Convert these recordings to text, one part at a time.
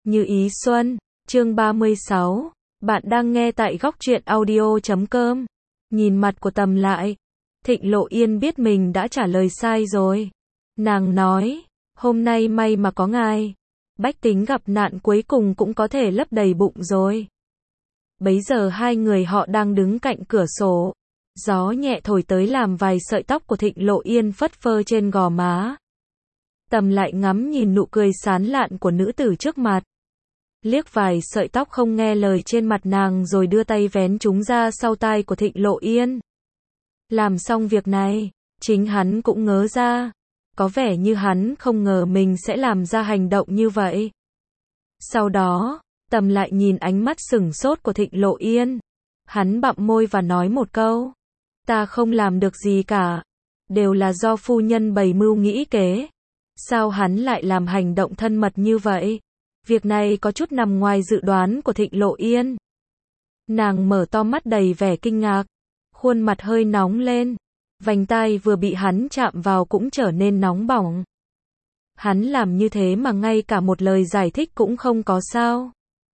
Như ý xuân, chương 36, bạn đang nghe tại góc truyện audio.com. Nhìn mặt của Tầm lại, Thịnh Lộ Yên biết mình đã trả lời sai rồi. Nàng nói, hôm nay may mà có ngài. Bách tính gặp nạn cuối cùng cũng có thể lấp đầy bụng rồi. Bấy giờ hai người họ đang đứng cạnh cửa sổ. Gió nhẹ thổi tới làm vài sợi tóc của Thịnh Lộ Yên phất phơ trên gò má. Tầm lại ngắm nhìn nụ cười sán lạn của nữ tử trước mặt. Liếc vài sợi tóc không nghe lời trên mặt nàng rồi đưa tay vén chúng ra sau tai của Thịnh Lộ Yên. Làm xong việc này, chính hắn cũng ngớ ra. Có vẻ như hắn không ngờ mình sẽ làm ra hành động như vậy. Sau đó, Tầm lại nhìn ánh mắt sửng sốt của Thịnh Lộ Yên. Hắn bặm môi và nói một câu. Ta không làm được gì cả. Đều là do phu nhân bày mưu nghĩ kế. Sao hắn lại làm hành động thân mật như vậy? Việc này có chút nằm ngoài dự đoán của Thịnh Lộ Yên. Nàng mở to mắt đầy vẻ kinh ngạc. Khuôn mặt hơi nóng lên. Vành tai vừa bị hắn chạm vào cũng trở nên nóng bỏng. Hắn làm như thế mà ngay cả một lời giải thích cũng không có sao.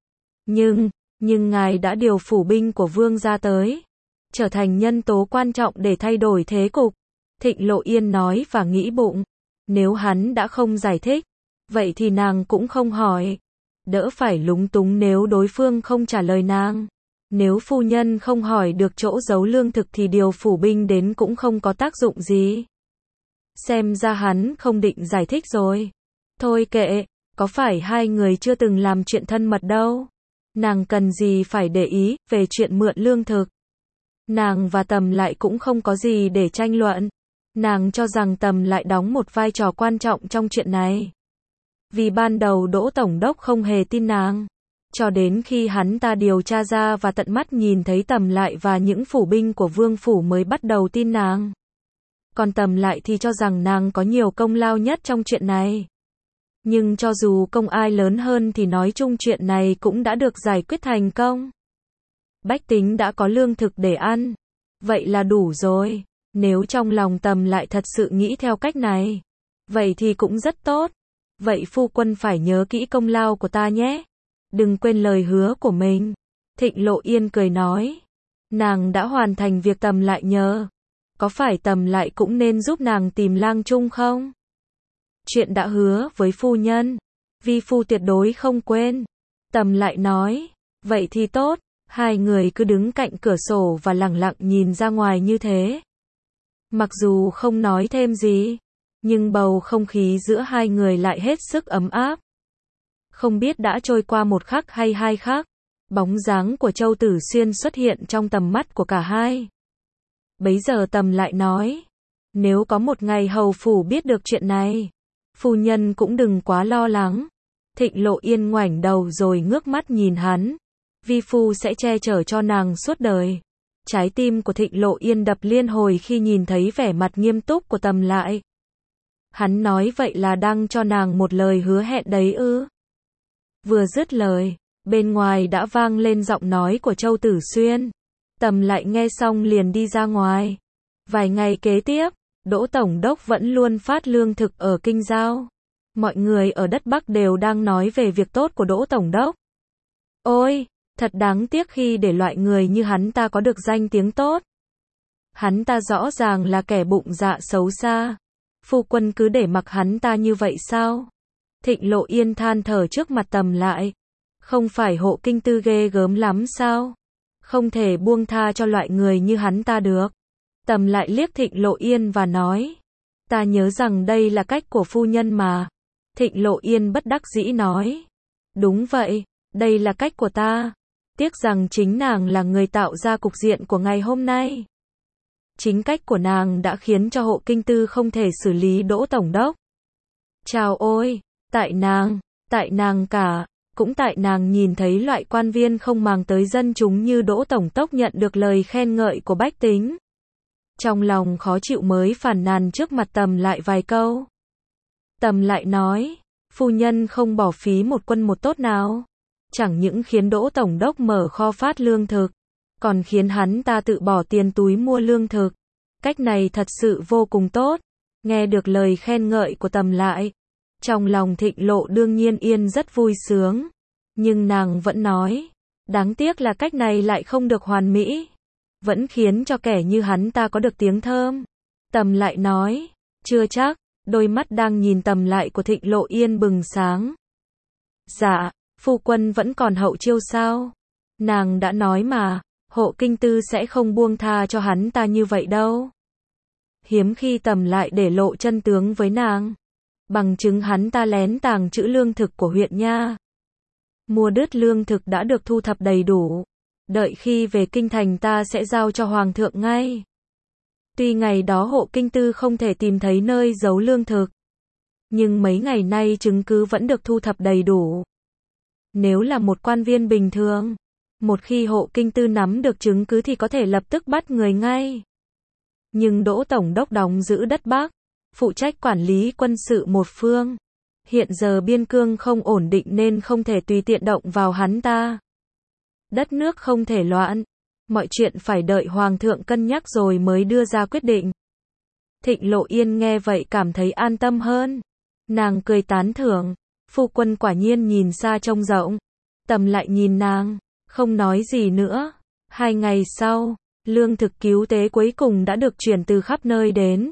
Nhưng ngài đã điều phủ binh của vương gia tới. Trở thành nhân tố quan trọng để thay đổi thế cục. Thịnh Lộ Yên nói và nghĩ bụng. Nếu hắn đã không giải thích, vậy thì nàng cũng không hỏi. Đỡ phải lúng túng nếu đối phương không trả lời nàng. Nếu phu nhân không hỏi được chỗ giấu lương thực thì điều phủ binh đến cũng không có tác dụng gì. Xem ra hắn không định giải thích rồi. Thôi kệ, có phải hai người chưa từng làm chuyện thân mật đâu. Nàng cần gì phải để ý về chuyện mượn lương thực. Nàng và Tầm lại cũng không có gì để tranh luận. Nàng cho rằng Tầm lại đóng một vai trò quan trọng trong chuyện này. Vì ban đầu Đỗ Tổng đốc không hề tin nàng. Cho đến khi hắn ta điều tra ra và tận mắt nhìn thấy Tầm lại và những phủ binh của vương phủ mới bắt đầu tin nàng. Còn Tầm lại thì cho rằng nàng có nhiều công lao nhất trong chuyện này. Nhưng cho dù công ai lớn hơn thì nói chung chuyện này cũng đã được giải quyết thành công. Bách tính đã có lương thực để ăn. Vậy là đủ rồi. Nếu trong lòng Tầm lại thật sự nghĩ theo cách này, vậy thì cũng rất tốt. Vậy phu quân phải nhớ kỹ công lao của ta nhé. Đừng quên lời hứa của mình. Thịnh Lộ Yên cười nói. Nàng đã hoàn thành việc Tầm lại nhờ. Có phải Tầm lại cũng nên giúp nàng tìm lang chung không? Chuyện đã hứa với phu nhân. Vi phu tuyệt đối không quên. Tầm lại nói. Vậy thì tốt. Hai người cứ đứng cạnh cửa sổ và lẳng lặng nhìn ra ngoài như thế. Mặc dù không nói thêm gì, nhưng bầu không khí giữa hai người lại hết sức ấm áp. Không biết đã trôi qua một khắc hay hai khắc, bóng dáng của Châu Tử Xuyên xuất hiện trong tầm mắt của cả hai. Bấy giờ Tầm lại nói, nếu có một ngày hầu phủ biết được chuyện này, phu nhân cũng đừng quá lo lắng. Thịnh Lộ Yên ngoảnh đầu rồi ngước mắt nhìn hắn. Vi phu sẽ che chở cho nàng suốt đời. Trái tim của Thịnh Lộ Yên đập liên hồi khi nhìn thấy vẻ mặt nghiêm túc của Tầm lại. Hắn nói vậy là đang cho nàng một lời hứa hẹn đấy ư? Vừa dứt lời, bên ngoài đã vang lên giọng nói của Châu Tử Xuyên. Tầm lại nghe xong liền đi ra ngoài. Vài ngày kế tiếp, Đỗ Tổng đốc vẫn luôn phát lương thực ở Kinh Giao. Mọi người ở đất Bắc đều đang nói về việc tốt của Đỗ Tổng đốc. Ôi, thật đáng tiếc khi để loại người như hắn ta có được danh tiếng tốt. Hắn ta rõ ràng là kẻ bụng dạ xấu xa. Phu quân cứ để mặc hắn ta như vậy sao? Thịnh Lộ Yên than thở trước mặt Tầm lại. Không phải Hộ Kinh Tư ghê gớm lắm sao? Không thể buông tha cho loại người như hắn ta được. Tầm lại liếc Thịnh Lộ Yên và nói. Ta nhớ rằng đây là cách của phu nhân mà. Thịnh Lộ Yên bất đắc dĩ nói. Đúng vậy, đây là cách của ta. Tiếc rằng chính nàng là người tạo ra cục diện của ngày hôm nay. Chính cách của nàng đã khiến cho Hộ Kinh Tư không thể xử lý Đỗ Tổng đốc. Chào ôi, tại nàng cả, cũng tại nàng nhìn thấy loại quan viên không màng tới dân chúng như Đỗ Tổng đốc nhận được lời khen ngợi của bách tính. Trong lòng khó chịu mới phàn nàn trước mặt Tầm lại vài câu. Tầm lại nói, phu nhân không bỏ phí một quân một tốt nào. Chẳng những khiến Đỗ Tổng đốc mở kho phát lương thực, còn khiến hắn ta tự bỏ tiền túi mua lương thực. Cách này thật sự vô cùng tốt. Nghe được lời khen ngợi của Tầm lại, trong lòng Thịnh Lộ đương nhiên yên rất vui sướng. Nhưng nàng vẫn nói, đáng tiếc là cách này lại không được hoàn mỹ, vẫn khiến cho kẻ như hắn ta có được tiếng thơm. Tầm lại nói, chưa chắc, đôi mắt đang nhìn Tầm lại của Thịnh Lộ Yên bừng sáng. Dạ, phu quân vẫn còn hậu chiêu sao? Nàng đã nói mà, Hộ Kinh Tư sẽ không buông tha cho hắn ta như vậy đâu. Hiếm khi Tầm lại để lộ chân tướng với nàng. Bằng chứng hắn ta lén tàng trữ lương thực của huyện nha. Mua đứt lương thực đã được thu thập đầy đủ. Đợi khi về kinh thành ta sẽ giao cho hoàng thượng ngay. Tuy ngày đó Hộ Kinh Tư không thể tìm thấy nơi giấu lương thực, nhưng mấy ngày nay chứng cứ vẫn được thu thập đầy đủ. Nếu là một quan viên bình thường, một khi Hộ Kinh Tư nắm được chứng cứ thì có thể lập tức bắt người ngay. Nhưng Đỗ Tổng đốc đóng giữ đất Bắc, phụ trách quản lý quân sự một phương. Hiện giờ biên cương không ổn định nên không thể tùy tiện động vào hắn ta. Đất nước không thể loạn, mọi chuyện phải đợi hoàng thượng cân nhắc rồi mới đưa ra quyết định. Thịnh Lộ Yên nghe vậy cảm thấy an tâm hơn. Nàng cười tán thưởng, phu quân quả nhiên nhìn xa trông rộng. Tầm lại nhìn nàng, không nói gì nữa. 2 ngày sau, lương thực cứu tế cuối cùng đã được chuyển từ khắp nơi đến.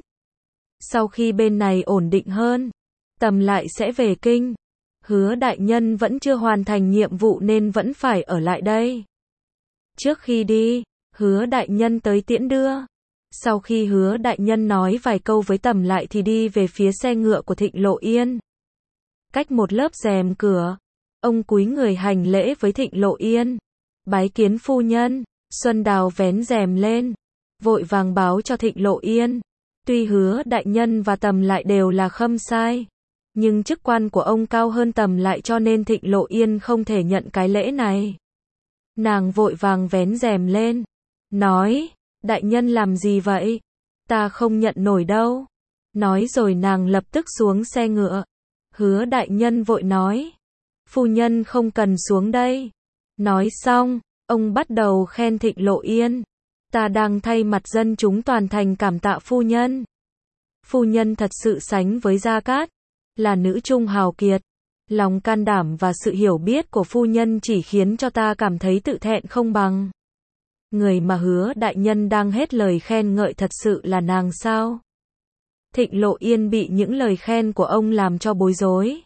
Sau khi bên này ổn định hơn, Tầm lại sẽ về kinh. Hứa đại nhân vẫn chưa hoàn thành nhiệm vụ nên vẫn phải ở lại đây. Trước khi đi, Hứa đại nhân tới tiễn đưa. Sau khi Hứa đại nhân nói vài câu với Tầm lại thì đi về phía xe ngựa của Thịnh Lộ Yên. Cách một lớp rèm cửa, ông cúi người hành lễ với Thịnh Lộ Yên. Bái kiến phu nhân. Xuân Đào vén rèm lên, vội vàng báo cho Thịnh Lộ Yên. Tuy Hứa đại nhân và Tầm lại đều là khâm sai, nhưng chức quan của ông cao hơn Tầm lại cho nên Thịnh Lộ Yên không thể nhận cái lễ này. Nàng vội vàng vén rèm lên, nói, đại nhân làm gì vậy? Ta không nhận nổi đâu. Nói rồi nàng lập tức xuống xe ngựa. Hứa đại nhân vội nói, phu nhân không cần xuống đây. Nói xong, ông bắt đầu khen Thịnh Lộ Yên. Ta đang thay mặt dân chúng toàn thành cảm tạ phu nhân. Phu nhân thật sự sánh với Gia Cát, là nữ trung hào kiệt. Lòng can đảm và sự hiểu biết của phu nhân chỉ khiến cho ta cảm thấy tự thẹn không bằng. Người mà Hứa đại nhân đang hết lời khen ngợi thật sự là nàng sao? Thịnh Lộ Yên bị những lời khen của ông làm cho bối rối.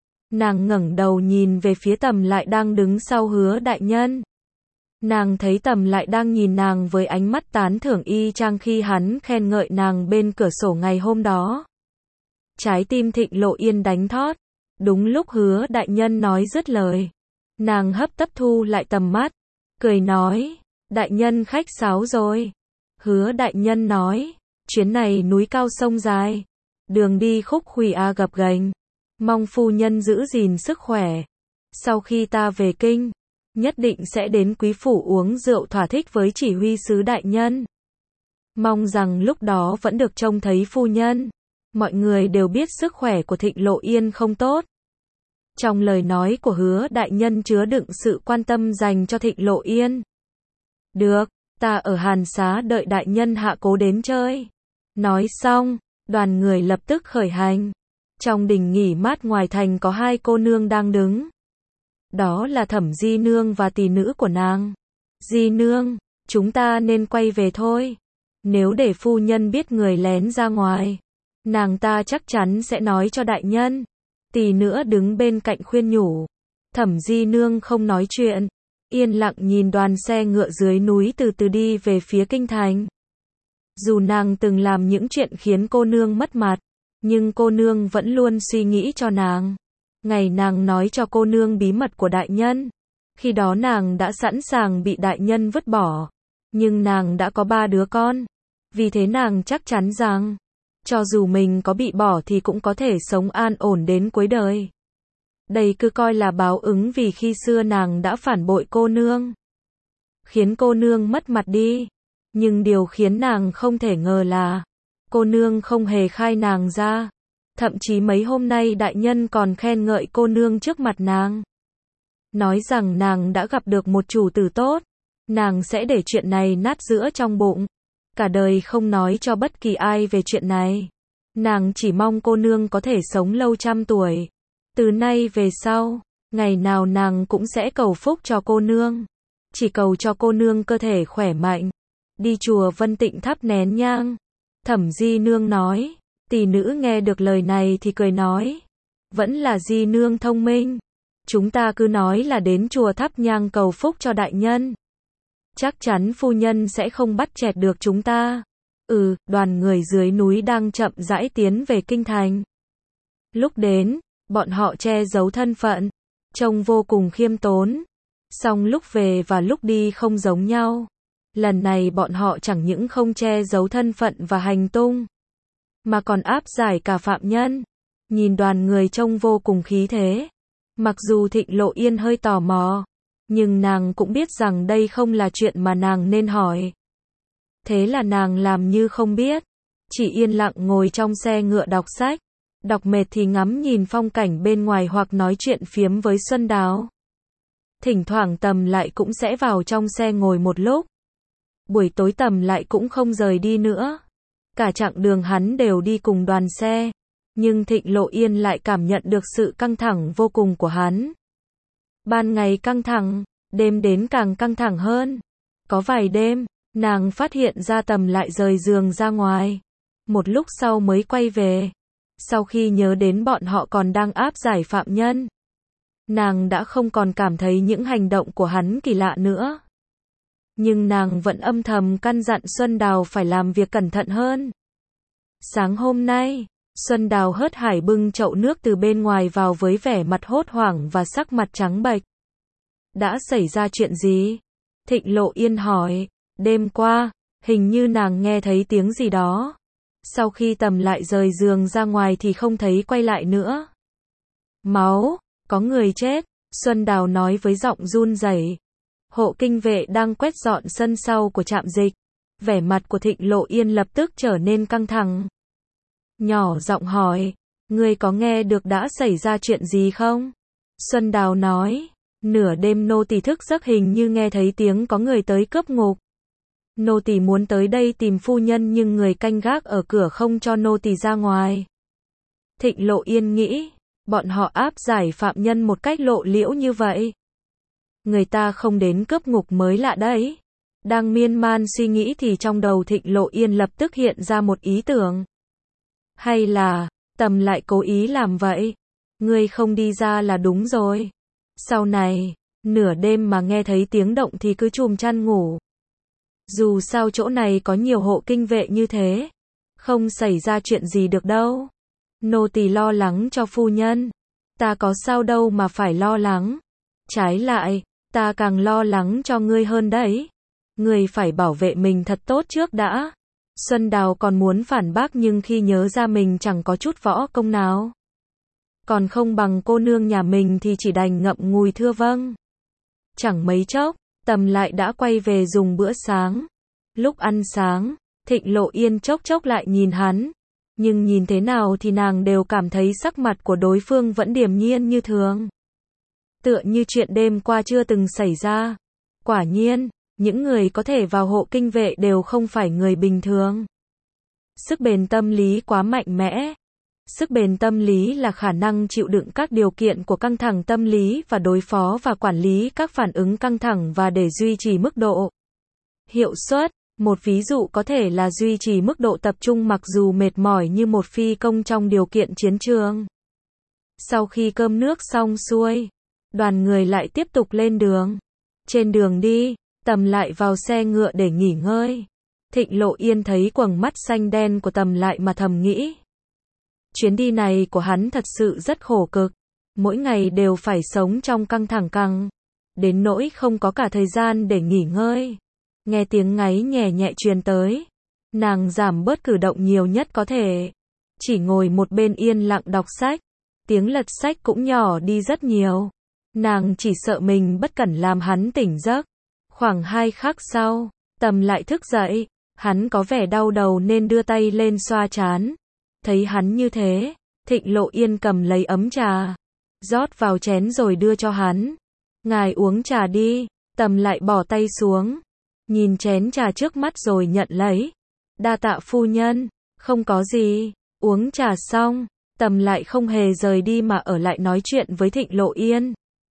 Nàng ngẩng đầu nhìn về phía Tầm lại đang đứng sau Hứa đại nhân. Nàng thấy Tầm lại đang nhìn nàng với ánh mắt tán thưởng y chang khi hắn khen ngợi nàng bên cửa sổ ngày hôm đó. Trái tim Thịnh Lộ Yên đánh thót. Đúng lúc Hứa đại nhân nói dứt lời, nàng hấp tấp thu lại tầm mắt, cười nói, đại nhân khách sáo rồi. Hứa đại nhân nói, chuyến này núi cao sông dài, đường đi khúc khuỷu gập ghềnh, mong phu nhân giữ gìn sức khỏe. Sau khi ta về kinh, nhất định sẽ đến quý phủ uống rượu thỏa thích với chỉ huy sứ đại nhân. Mong rằng lúc đó vẫn được trông thấy phu nhân. Mọi người đều biết sức khỏe của Thịnh Lộ Yên không tốt. Trong lời nói của Hứa đại nhân chứa đựng sự quan tâm dành cho Thịnh Lộ Yên. Được, ta ở Hàn Xá đợi đại nhân hạ cố đến chơi. Nói xong, đoàn người lập tức khởi hành. Trong đình nghỉ mát ngoài thành có 2 cô nương đang đứng. Đó là Thẩm Di Nương và tỷ nữ của nàng. Di Nương, chúng ta nên quay về thôi. Nếu để phu nhân biết người lén ra ngoài, nàng ta chắc chắn sẽ nói cho đại nhân. Tỷ nữ đứng bên cạnh khuyên nhủ. Thẩm Di Nương không nói chuyện, yên lặng nhìn đoàn xe ngựa dưới núi từ từ đi về phía kinh thành. Dù nàng từng làm những chuyện khiến cô nương mất mặt, nhưng cô nương vẫn luôn suy nghĩ cho nàng. Ngày nàng nói cho cô nương bí mật của đại nhân, khi đó nàng đã sẵn sàng bị đại nhân vứt bỏ. Nhưng nàng đã có 3 đứa con, vì thế nàng chắc chắn rằng cho dù mình có bị bỏ thì cũng có thể sống an ổn đến cuối đời. Đây cứ coi là báo ứng vì khi xưa nàng đã phản bội cô nương, khiến cô nương mất mặt đi. Nhưng điều khiến nàng không thể ngờ là cô nương không hề khai nàng ra. Thậm chí mấy hôm nay đại nhân còn khen ngợi cô nương trước mặt nàng, nói rằng nàng đã gặp được một chủ tử tốt. Nàng sẽ để chuyện này nát giữa trong bụng, cả đời không nói cho bất kỳ ai về chuyện này. Nàng chỉ mong cô nương có thể sống lâu trăm tuổi. Từ nay về sau, Ngày nào nàng cũng sẽ cầu phúc cho cô nương. Chỉ cầu cho cô nương cơ thể khỏe mạnh. Đi chùa Vân Tịnh thắp nén nhang. Thẩm Di Nương nói. Tỷ nữ nghe được lời này thì cười nói. Vẫn là Di Nương thông minh. Chúng ta cứ nói là đến chùa thắp nhang cầu phúc cho đại nhân. Chắc chắn phu nhân sẽ không bắt chẹt được chúng ta. Đoàn người dưới núi đang chậm rãi tiến về kinh thành. Lúc đến, bọn họ che giấu thân phận, trông vô cùng khiêm tốn. Song lúc về và lúc đi không giống nhau. Lần này bọn họ chẳng những không che giấu thân phận và hành tung, mà còn áp giải cả phạm nhân. Nhìn đoàn người trông vô cùng khí thế. Mặc dù Thịnh Lộ Yên hơi tò mò, nhưng nàng cũng biết rằng đây không là chuyện mà nàng nên hỏi. Thế là nàng làm như không biết, chỉ yên lặng ngồi trong xe ngựa đọc sách. Đọc mệt thì ngắm nhìn phong cảnh bên ngoài hoặc nói chuyện phiếm với Xuân Đào. Thỉnh thoảng Tầm Lại cũng sẽ vào trong xe ngồi một lúc. Buổi tối Tầm Lại cũng không rời đi nữa. Cả chặng đường hắn đều đi cùng đoàn xe. Nhưng Thịnh Lộ Yên lại cảm nhận được sự căng thẳng vô cùng của hắn. Ban ngày căng thẳng, đêm đến càng căng thẳng hơn. Có vài đêm, nàng phát hiện ra Tầm Lại rời giường ra ngoài. Một lúc sau mới quay về. Sau khi nhớ đến bọn họ còn đang áp giải phạm nhân, nàng đã không còn cảm thấy những hành động của hắn kỳ lạ nữa. Nhưng nàng vẫn âm thầm căn dặn Xuân Đào phải làm việc cẩn thận hơn. Sáng hôm nay, Xuân Đào hớt hải bưng chậu nước từ bên ngoài vào với vẻ mặt hốt hoảng và sắc mặt trắng bệch. Đã xảy ra chuyện gì? Thịnh Lộ Yên hỏi. Đêm qua, hình như nàng nghe thấy tiếng gì đó. Sau khi Tầm Lại rời giường ra ngoài thì không thấy quay lại nữa. Máu, có người chết, Xuân Đào nói với giọng run rẩy. Hộ kinh vệ đang quét dọn sân sau của trạm dịch. Vẻ mặt của Thịnh Lộ Yên lập tức trở nên căng thẳng. Nhỏ giọng hỏi, ngươi có nghe được đã xảy ra chuyện gì không? Xuân Đào nói, nửa đêm nô tỳ thức giấc hình như nghe thấy tiếng có người tới cướp ngục. Nô tỳ muốn tới đây tìm phu nhân nhưng người canh gác ở cửa không cho nô tỳ ra ngoài. Thịnh Lộ Yên nghĩ, bọn họ áp giải phạm nhân một cách lộ liễu như vậy. Người ta không đến cướp ngục mới lạ đấy. Đang miên man suy nghĩ thì trong đầu Thịnh Lộ Yên lập tức hiện ra một ý tưởng. Hay là, Tầm Lại cố ý làm vậy? Ngươi không đi ra là đúng rồi. Sau này, nửa đêm mà nghe thấy tiếng động thì cứ chùm chăn ngủ. Dù sao chỗ này có nhiều hộ kinh vệ như thế, không xảy ra chuyện gì được đâu. Nô tỳ lo lắng cho phu nhân. Ta có sao đâu mà phải lo lắng. Trái lại, ta càng lo lắng cho ngươi hơn đấy. Ngươi phải bảo vệ mình thật tốt trước đã. Xuân Đào còn muốn phản bác nhưng khi nhớ ra mình chẳng có chút võ công nào, còn không bằng cô nương nhà mình thì chỉ đành ngậm ngùi thưa vâng. Chẳng mấy chốc, Tầm Lại đã quay về dùng bữa sáng. Lúc ăn sáng, Thịnh Lộ Yên chốc chốc lại nhìn hắn. Nhưng nhìn thế nào thì nàng đều cảm thấy sắc mặt của đối phương vẫn điềm nhiên như thường. Tựa như chuyện đêm qua chưa từng xảy ra. Quả nhiên, những người có thể vào hộ kinh vệ đều không phải người bình thường. Sức bền tâm lý quá mạnh mẽ. Sức bền tâm lý là khả năng chịu đựng các điều kiện của căng thẳng tâm lý và đối phó và quản lý các phản ứng căng thẳng và để duy trì mức độ hiệu suất. Một ví dụ có thể là duy trì mức độ tập trung mặc dù mệt mỏi như một phi công trong điều kiện chiến trường. Sau khi cơm nước xong xuôi, đoàn người lại tiếp tục lên đường. Trên đường đi, Tầm Lại vào xe ngựa để nghỉ ngơi. Thịnh Lộ Yên thấy quầng mắt xanh đen của Tầm Lại mà thầm nghĩ. Chuyến đi này của hắn thật sự rất khổ cực. Mỗi ngày đều phải sống trong căng thẳng căng. Đến nỗi không có cả thời gian để nghỉ ngơi. Nghe tiếng ngáy nhẹ nhẹ truyền tới. Nàng giảm bớt cử động nhiều nhất có thể. Chỉ ngồi một bên yên lặng đọc sách. Tiếng lật sách cũng nhỏ đi rất nhiều. Nàng chỉ sợ mình bất cẩn làm hắn tỉnh giấc. Khoảng 2 khắc sau, Tầm Lại thức dậy. Hắn có vẻ đau đầu nên đưa tay lên xoa trán. Thấy hắn như thế, Thịnh Lộ Yên cầm lấy ấm trà, rót vào chén rồi đưa cho hắn. Ngài uống trà đi. Tầm Lại bỏ tay xuống, nhìn chén trà trước mắt rồi nhận lấy. Đa tạ phu nhân. Không có gì. Uống trà xong, Tầm Lại không hề rời đi mà ở lại nói chuyện với Thịnh Lộ Yên.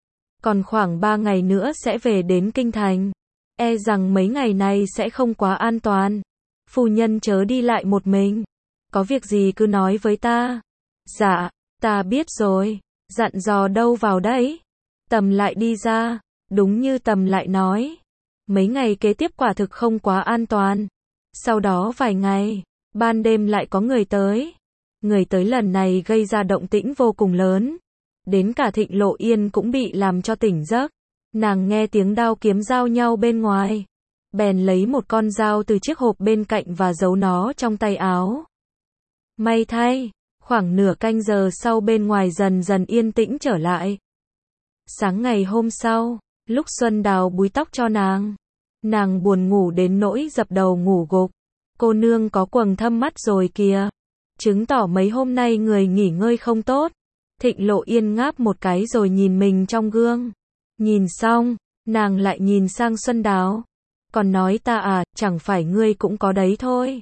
còn khoảng 3 ngày nữa sẽ về đến kinh thành. E rằng mấy ngày này sẽ không quá an toàn. Phu nhân chớ đi lại một mình. Có việc gì cứ nói với ta. Dạ, ta biết rồi. Dặn dò đâu vào đấy. Tầm lại đi ra. Đúng như Tầm lại nói. Mấy ngày kế tiếp quả thực không quá an toàn. Sau đó vài ngày, ban đêm lại có người tới. Người tới lần này gây ra động tĩnh vô cùng lớn. Đến cả Thịnh Lộ Yên cũng bị làm cho tỉnh giấc. Nàng nghe tiếng đao kiếm giao nhau bên ngoài. Bèn lấy một con dao từ chiếc hộp bên cạnh và giấu nó trong tay áo. May thay, khoảng nửa canh giờ sau bên ngoài dần dần yên tĩnh trở lại. Sáng ngày hôm sau, lúc Xuân Đào búi tóc cho nàng buồn ngủ đến nỗi dập đầu ngủ gục. Cô nương có quầng thâm mắt rồi kìa. Chứng tỏ mấy hôm nay người nghỉ ngơi không tốt. Thịnh Lộ Yên ngáp một cái rồi nhìn mình trong gương. Nhìn xong, nàng lại nhìn sang Xuân Đào. Còn nói ta à, chẳng phải ngươi cũng có đấy thôi.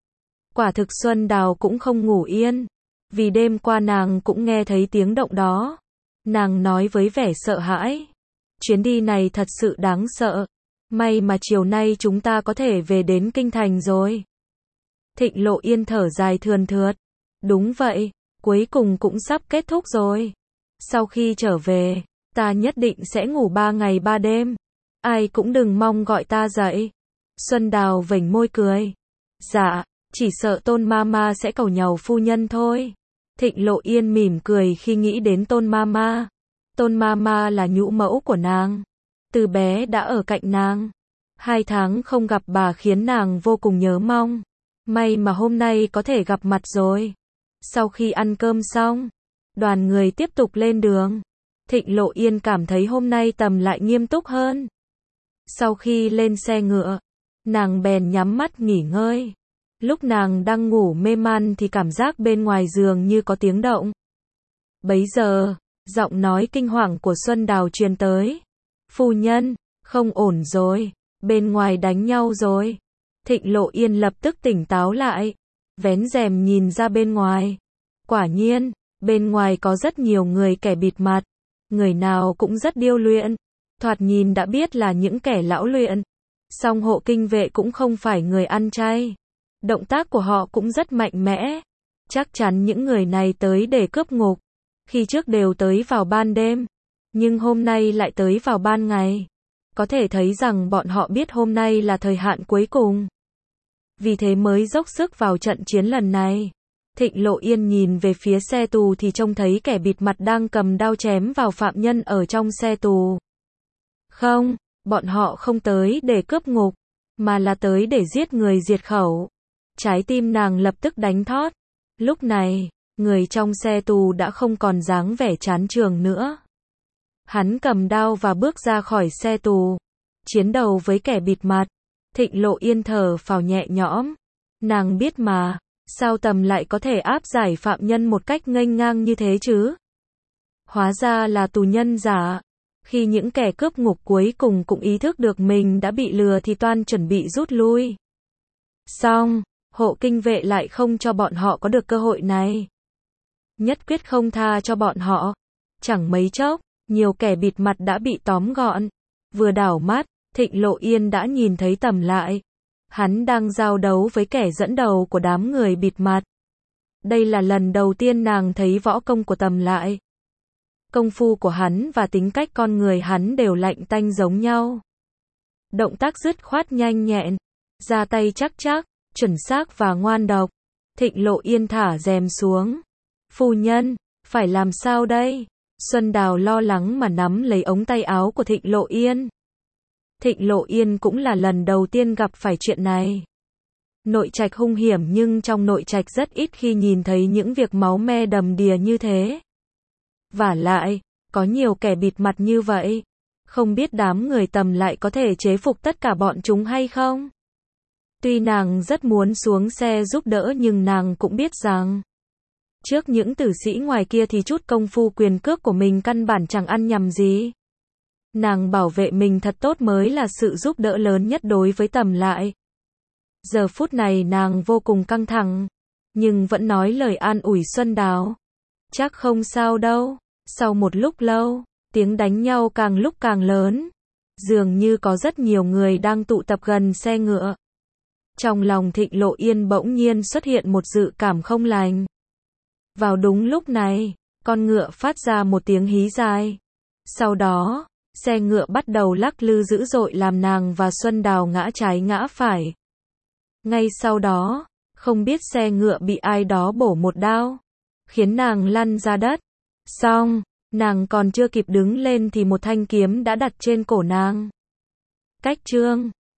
Quả thực Xuân Đào cũng không ngủ yên. Vì đêm qua nàng cũng nghe thấy tiếng động đó. Nàng nói với vẻ sợ hãi. Chuyến đi này thật sự đáng sợ. May mà chiều nay chúng ta có thể về đến kinh thành rồi. Thịnh Lộ Yên thở dài thườn thượt. Đúng vậy, cuối cùng cũng sắp kết thúc rồi. Sau khi trở về, ta nhất định sẽ ngủ 3 ngày 3 đêm. Ai cũng đừng mong gọi ta dậy. Xuân Đào vểnh môi cười. Dạ, chỉ sợ Tôn Mama sẽ cầu nhàu phu nhân thôi. Thịnh Lộ Yên mỉm cười khi nghĩ đến Tôn Mama. Tôn Mama là nhũ mẫu của nàng. Từ bé đã ở cạnh nàng. 2 tháng không gặp bà khiến nàng vô cùng nhớ mong. May mà hôm nay có thể gặp mặt rồi. Sau khi ăn cơm xong, đoàn người tiếp tục lên đường. Thịnh Lộ Yên cảm thấy hôm nay Tầm lại nghiêm túc hơn. Sau khi lên xe ngựa, nàng bèn nhắm mắt nghỉ ngơi. Lúc nàng đang ngủ mê man thì cảm giác bên ngoài giường như có tiếng động. Bấy giờ, giọng nói kinh hoàng của Xuân Đào truyền tới. Phu nhân, không ổn rồi, bên ngoài đánh nhau rồi. Thịnh Lộ Yên lập tức tỉnh táo lại, vén rèm nhìn ra bên ngoài. Quả nhiên, bên ngoài có rất nhiều người kẻ bịt mặt, người nào cũng rất điêu luyện, thoạt nhìn đã biết là những kẻ lão luyện. Song hộ kinh vệ cũng không phải người ăn chay, động tác của họ cũng rất mạnh mẽ. Chắc chắn những người này tới để cướp ngục, khi trước đều tới vào ban đêm, nhưng hôm nay lại tới vào ban ngày. Có thể thấy rằng bọn họ biết hôm nay là thời hạn cuối cùng. Vì thế mới dốc sức vào trận chiến lần này. Thịnh Lộ Yên nhìn về phía xe tù thì trông thấy kẻ bịt mặt đang cầm đao chém vào phạm nhân ở trong xe tù. Không, bọn họ không tới để cướp ngục, mà là tới để giết người diệt khẩu. Trái tim nàng lập tức đánh thót. Lúc này, người trong xe tù đã không còn dáng vẻ chán trường nữa. Hắn cầm đao và bước ra khỏi xe tù, chiến đầu với kẻ bịt mặt. Thịnh Lộ Yên thở phào nhẹ nhõm. Nàng biết mà, sao Tầm lại có thể áp giải phạm nhân một cách nghênh ngang như thế chứ? Hóa ra là tù nhân giả. Khi những kẻ cướp ngục cuối cùng cũng ý thức được mình đã bị lừa thì toan chuẩn bị rút lui. Xong, hộ kinh vệ lại không cho bọn họ có được cơ hội này. Nhất quyết không tha cho bọn họ. Chẳng mấy chốc, nhiều kẻ bịt mặt đã bị tóm gọn. Vừa đảo mắt, Thịnh Lộ Yên đã nhìn thấy Tầm lại. Hắn đang giao đấu với kẻ dẫn đầu của đám người bịt mặt. Đây là lần đầu tiên nàng thấy võ công của Tầm lại. Công phu của hắn và tính cách con người hắn đều lạnh tanh giống nhau. Động tác dứt khoát nhanh nhẹn, ra tay chắc chắc, chuẩn xác và ngoan độc. Thịnh Lộ Yên thả rèm xuống. Phu nhân, phải làm sao đây? Xuân Đào lo lắng mà nắm lấy ống tay áo của Thịnh Lộ Yên. Thịnh Lộ Yên cũng là lần đầu tiên gặp phải chuyện này. Nội trạch hung hiểm nhưng trong nội trạch rất ít khi nhìn thấy những việc máu me đầm đìa như thế. Vả lại, có nhiều kẻ bịt mặt như vậy. Không biết đám người Tầm lại có thể chế phục tất cả bọn chúng hay không? Tuy nàng rất muốn xuống xe giúp đỡ nhưng nàng cũng biết rằng trước những tử sĩ ngoài kia thì chút công phu quyền cước của mình căn bản chẳng ăn nhầm gì. Nàng bảo vệ mình thật tốt mới là sự giúp đỡ lớn nhất đối với Tầm lại. Giờ phút này nàng vô cùng căng thẳng, nhưng vẫn nói lời an ủi Xuân Đào. Chắc không sao đâu. Sau một lúc lâu, Tiếng đánh nhau càng lúc càng lớn. Dường như có rất nhiều người đang tụ tập gần xe ngựa. Trong lòng Thịnh Lộ Yên bỗng nhiên xuất hiện một dự cảm không lành. Vào đúng lúc này, con ngựa phát ra một tiếng hí dài. Sau đó, xe ngựa bắt đầu lắc lư dữ dội làm nàng và Xuân Đào ngã trái ngã phải. Ngay sau đó, không biết xe ngựa bị ai đó bổ một đao, khiến nàng lăn ra đất. Xong, nàng còn chưa kịp đứng lên thì một thanh kiếm đã đặt trên cổ nàng. Cách chương